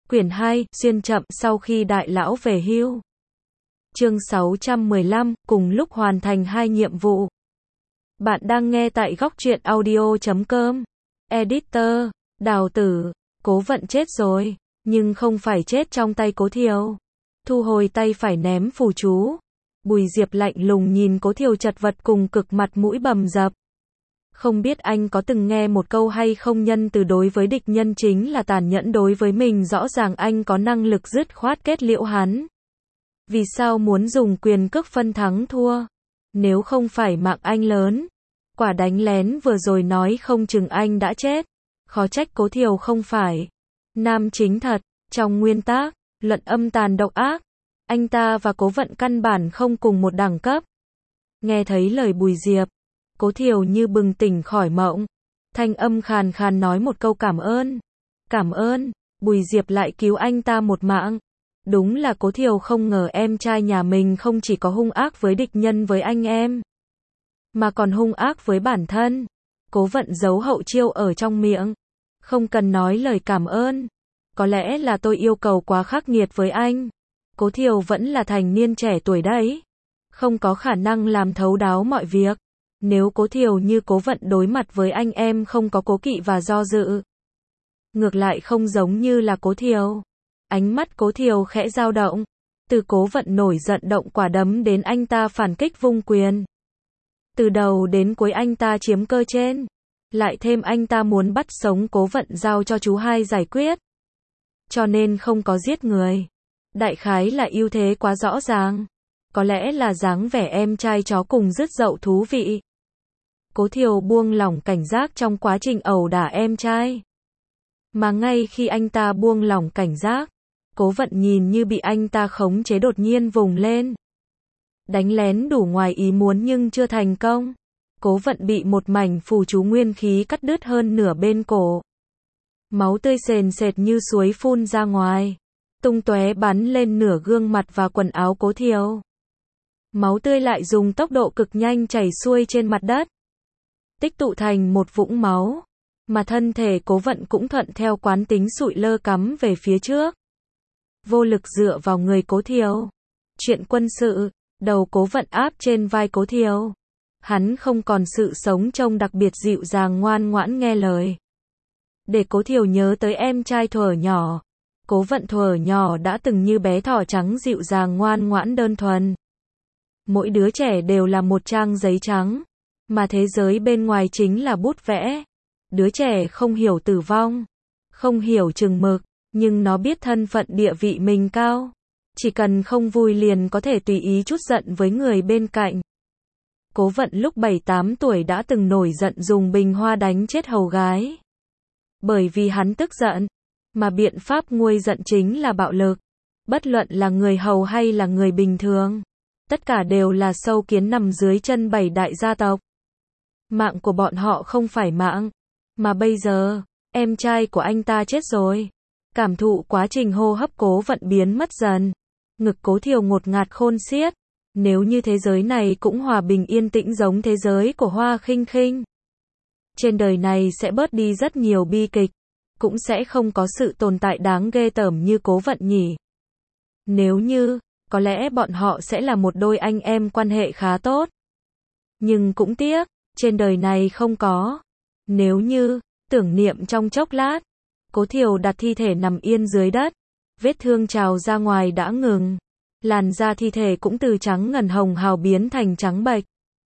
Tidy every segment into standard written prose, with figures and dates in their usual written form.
Quyển 2, xuyên chậm sau khi đại lão về hưu. Chương 615, cùng lúc hoàn thành 2 nhiệm vụ. Bạn đang nghe tại góc truyện audio.com. Editor, Đào Tử, Cố Vận chết rồi, nhưng không phải chết trong tay Cố Thiều. Thu hồi tay phải ném phù chú. Bùi Diệp lạnh lùng nhìn Cố Thiều chật vật cùng cực mặt mũi bầm dập. Không biết anh có từng nghe một câu hay không, nhân từ đối với địch nhân chính là tàn nhẫn đối với mình, rõ ràng anh có năng lực dứt khoát kết liễu hắn. Vì sao muốn dùng quyền cước phân thắng thua? Nếu không phải mạng anh lớn, quả đánh lén vừa rồi nói không chừng anh đã chết. Khó trách Cố Thiều không phải nam chính thật, trong nguyên tác, luận âm tàn độc ác, anh ta và Cố Vận căn bản không cùng một đẳng cấp. Nghe thấy lời Bùi Diệp, Cố Thiều như bừng tỉnh khỏi mộng, thanh âm khàn khàn nói một câu cảm ơn. Cảm ơn, Bùi Diệp lại cứu anh ta một mạng. Đúng là Cố Thiều không ngờ em trai nhà mình không chỉ có hung ác với địch nhân với anh em, mà còn hung ác với bản thân. Cố Vận giấu hậu chiêu ở trong miệng. Không cần nói lời cảm ơn. Có lẽ là tôi yêu cầu quá khắc nghiệt với anh. Cố Thiều vẫn là thành niên trẻ tuổi đấy, không có khả năng làm thấu đáo mọi việc. Nếu Cố Thiều như Cố Vận đối mặt với anh em không có cố kỵ và do dự, ngược lại không giống như là Cố Thiều. Ánh mắt Cố Thiều khẽ dao động, từ Cố Vận nổi giận động quả đấm đến anh ta phản kích vung quyền. Từ đầu đến cuối anh ta chiếm cơ trên, lại thêm anh ta muốn bắt sống Cố Vận giao cho chú hai giải quyết. Cho nên không có giết người. Đại khái là ưu thế quá rõ ràng. Có lẽ là dáng vẻ em trai chó cùng rứt dậu thú vị. Cố Thiều buông lỏng cảnh giác trong quá trình ẩu đả em trai. Mà ngay khi anh ta buông lỏng cảnh giác, Cố Vận nhìn như bị anh ta khống chế đột nhiên vùng lên. Đánh lén đủ ngoài ý muốn nhưng chưa thành công. Cố Vận bị một mảnh phù chú nguyên khí cắt đứt hơn nửa bên cổ. Máu tươi sền sệt như suối phun ra ngoài, tung tóe bắn lên nửa gương mặt và quần áo Cố Thiều. Máu tươi lại dùng tốc độ cực nhanh chảy xuôi trên mặt đất, tích tụ thành một vũng máu, mà thân thể Cố Vận cũng thuận theo quán tính sụi lơ cắm về phía trước. Vô lực dựa vào người Cố Thiều. Chuyện quân sự, đầu Cố Vận áp trên vai Cố Thiều. Hắn không còn sự sống trông đặc biệt dịu dàng ngoan ngoãn nghe lời. Để Cố Thiều nhớ tới em trai thuở nhỏ. Cố Vận thuở nhỏ đã từng như bé thỏ trắng dịu dàng ngoan ngoãn đơn thuần. Mỗi đứa trẻ đều là một trang giấy trắng, mà thế giới bên ngoài chính là bút vẽ. Đứa trẻ không hiểu tử vong, không hiểu chừng mực, nhưng nó biết thân phận địa vị mình cao. Chỉ cần không vui liền có thể tùy ý trút giận với người bên cạnh. Cố Vận lúc 7-8 tuổi đã từng nổi giận dùng bình hoa đánh chết hầu gái. Bởi vì hắn tức giận, mà biện pháp nguôi giận chính là bạo lực. Bất luận là người hầu hay là người bình thường, tất cả đều là sâu kiến nằm dưới chân 7 đại gia tộc. Mạng của bọn họ không phải mạng, mà bây giờ, em trai của anh ta chết rồi. Cảm thụ quá trình hô hấp Cố Vận biến mất dần. Ngực Cố Thiều ngột ngạt khôn xiết. Nếu như thế giới này cũng hòa bình yên tĩnh giống thế giới của Hoa Khinh Khinh, trên đời này sẽ bớt đi rất nhiều bi kịch, cũng sẽ không có sự tồn tại đáng ghê tởm như Cố Vận nhỉ. Nếu như, có lẽ bọn họ sẽ là một đôi anh em quan hệ khá tốt. Nhưng cũng tiếc, trên đời này không có. Nếu như, tưởng niệm trong chốc lát, Cố Thiều đặt thi thể nằm yên dưới đất, vết thương trào ra ngoài đã ngừng. Làn da thi thể cũng từ trắng ngần hồng hào biến thành trắng bệch.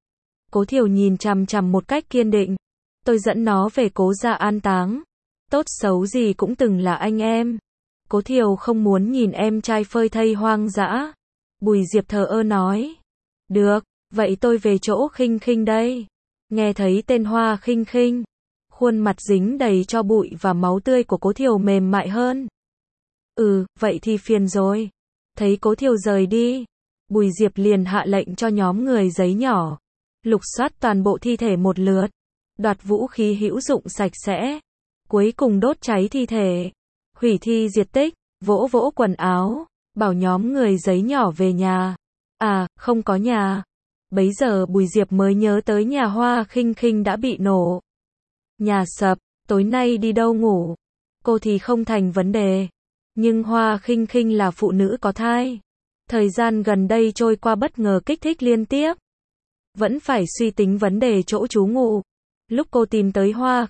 Cố Thiều nhìn chằm chằm một cách kiên định. Tôi dẫn nó về Cố gia an táng. Tốt xấu gì cũng từng là anh em. Cố Thiều không muốn nhìn em trai phơi thây hoang dã. Bùi Diệp thờ ơ nói. Được, vậy tôi về chỗ Khinh Khinh đây. Nghe thấy tên Hoa Khinh Khinh, khuôn mặt dính đầy tro bụi và máu tươi của Cố Thiều mềm mại hơn. Vậy thì phiền rồi. Thấy Cố Thiều rời đi, Bùi Diệp liền hạ lệnh cho nhóm người giấy nhỏ lục soát toàn bộ thi thể một lượt, đoạt vũ khí hữu dụng sạch sẽ, cuối cùng đốt cháy thi thể, hủy thi diệt tích, vỗ vỗ quần áo, bảo nhóm người giấy nhỏ về nhà. À, không có nhà. Bấy giờ Bùi Diệp mới nhớ tới nhà Hoa Khinh Khinh đã bị nổ. Nhà sập, tối nay đi đâu ngủ? Cô thì không thành vấn đề. Nhưng Hoa Khinh Khinh là phụ nữ có thai. Thời gian gần đây trôi qua bất ngờ kích thích liên tiếp. Vẫn phải suy tính vấn đề chỗ trú ngụ. Lúc cô tìm tới Hoa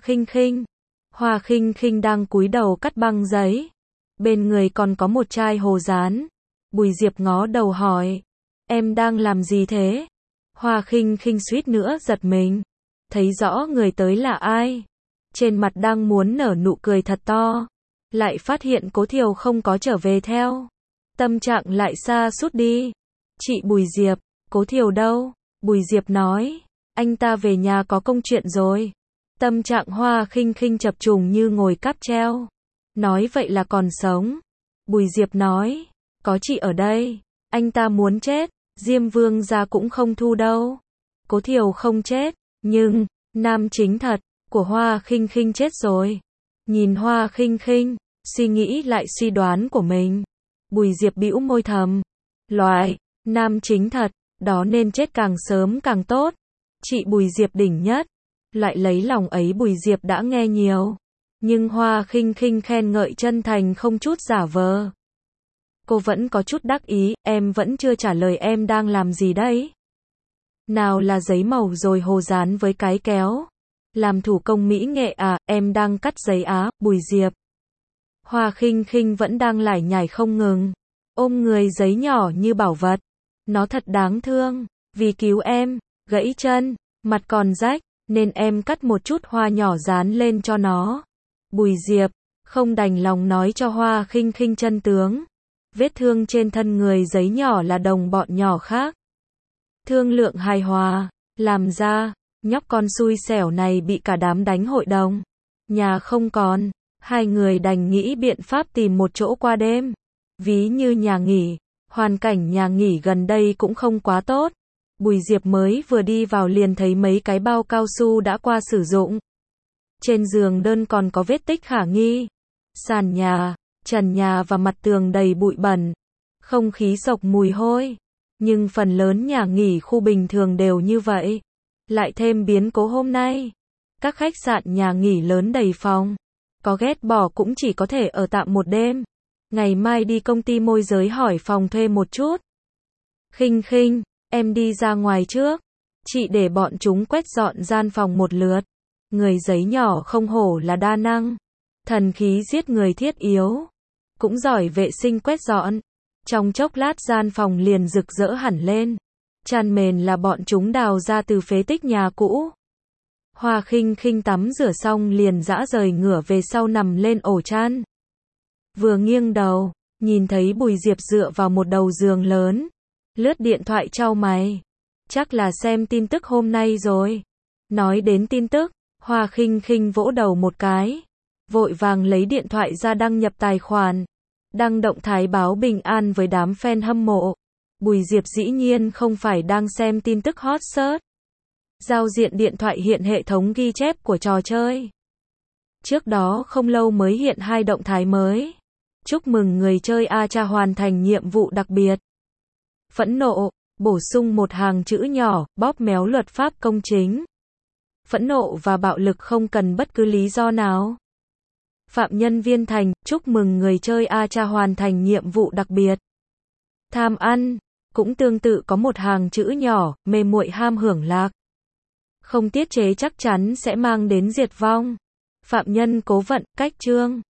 Khinh Khinh đang cúi đầu cắt băng giấy. Bên người còn có một chai hồ dán. Bùi Diệp ngó đầu hỏi, em đang làm gì thế? Hoa Khinh Khinh suýt nữa giật mình. Thấy rõ người tới là ai. Trên mặt đang muốn nở nụ cười thật to. Lại phát hiện Cố Thiều không có trở về theo. Tâm trạng lại sa sút đi. Chị Bùi Diệp, Cố Thiều đâu? Bùi Diệp nói, anh ta về nhà có công chuyện rồi. Tâm trạng Hoa Khinh Khinh chập trùng như ngồi cáp treo. Nói vậy là còn sống. Bùi Diệp nói, có chị ở đây, anh ta muốn chết, Diêm Vương gia cũng không thu đâu. Cố Thiều không chết, nhưng, nam chính thật, của Hoa Khinh Khinh chết rồi. Nhìn Hoa Khinh Khinh, suy nghĩ lại suy đoán của mình. Bùi Diệp bĩu môi thầm. Loại, nam chính thật, đó nên chết càng sớm càng tốt. Chị Bùi Diệp đỉnh nhất. Lại lấy lòng ấy Bùi Diệp đã nghe nhiều. Nhưng Hoa Khinh Khinh khen ngợi chân thành không chút giả vờ. Cô vẫn có chút đắc ý, em vẫn chưa trả lời em đang làm gì đấy. Nào là giấy màu rồi hồ dán với cái kéo. Làm thủ công mỹ nghệ à, em đang cắt giấy á, Bùi Diệp. Hoa Khinh Khinh vẫn đang lải nhải không ngừng. Ôm người giấy nhỏ như bảo vật. Nó thật đáng thương, vì cứu em, gãy chân, mặt còn rách, nên em cắt một chút hoa nhỏ dán lên cho nó. Bùi Diệp, không đành lòng nói cho Hoa Khinh Khinh chân tướng. Vết thương trên thân người giấy nhỏ là đồng bọn nhỏ khác. Thương lượng hài hòa, làm ra, nhóc con xui xẻo này bị cả đám đánh hội đồng. Nhà không còn, hai người đành nghĩ biện pháp tìm một chỗ qua đêm. Ví như nhà nghỉ, hoàn cảnh nhà nghỉ gần đây cũng không quá tốt. Bùi Diệp mới vừa đi vào liền thấy mấy cái bao cao su đã qua sử dụng. Trên giường đơn còn có vết tích khả nghi. Sàn nhà, trần nhà và mặt tường đầy bụi bẩn. Không khí sộc mùi hôi. Nhưng phần lớn nhà nghỉ khu bình thường đều như vậy. Lại thêm biến cố hôm nay. Các khách sạn nhà nghỉ lớn đầy phòng. Có ghét bỏ cũng chỉ có thể ở tạm một đêm. Ngày mai đi công ty môi giới hỏi phòng thuê một chút. Khinh Khinh, em đi ra ngoài trước. Chị để bọn chúng quét dọn gian phòng một lượt. Người giấy nhỏ không hổ là đa năng. Thần khí giết người thiết yếu. Cũng giỏi vệ sinh quét dọn. Trong chốc lát gian phòng liền rực rỡ hẳn lên. Chăn mền là bọn chúng đào ra từ phế tích nhà cũ. Hoa Khinh Khinh tắm rửa xong liền dã rời ngửa về sau nằm lên ổ chăn. Vừa nghiêng đầu, nhìn thấy Bùi Diệp dựa vào một đầu giường lớn. Lướt điện thoại chau mày. Chắc là xem tin tức hôm nay rồi. Nói đến tin tức, Hoa Khinh Khinh vỗ đầu một cái. Vội vàng lấy điện thoại ra đăng nhập tài khoản. Đăng động thái báo bình an với đám fan hâm mộ. Bùi Diệp dĩ nhiên không phải đang xem tin tức hot search. Giao diện điện thoại hiện hệ thống ghi chép của trò chơi. Trước đó không lâu mới hiện 2 động thái mới. Chúc mừng người chơi Acha hoàn thành nhiệm vụ đặc biệt. Phẫn nộ, bổ sung một hàng chữ nhỏ, bóp méo luật pháp công chính. Phẫn nộ và bạo lực không cần bất cứ lý do nào. Phạm Nhân Viên Thành, chúc mừng người chơi Acha hoàn thành nhiệm vụ đặc biệt. Tham ăn, cũng tương tự có một hàng chữ nhỏ, mê muội ham hưởng lạc. Không tiết chế chắc chắn sẽ mang đến diệt vong. Phạm Nhân Cố Vận, cách chương.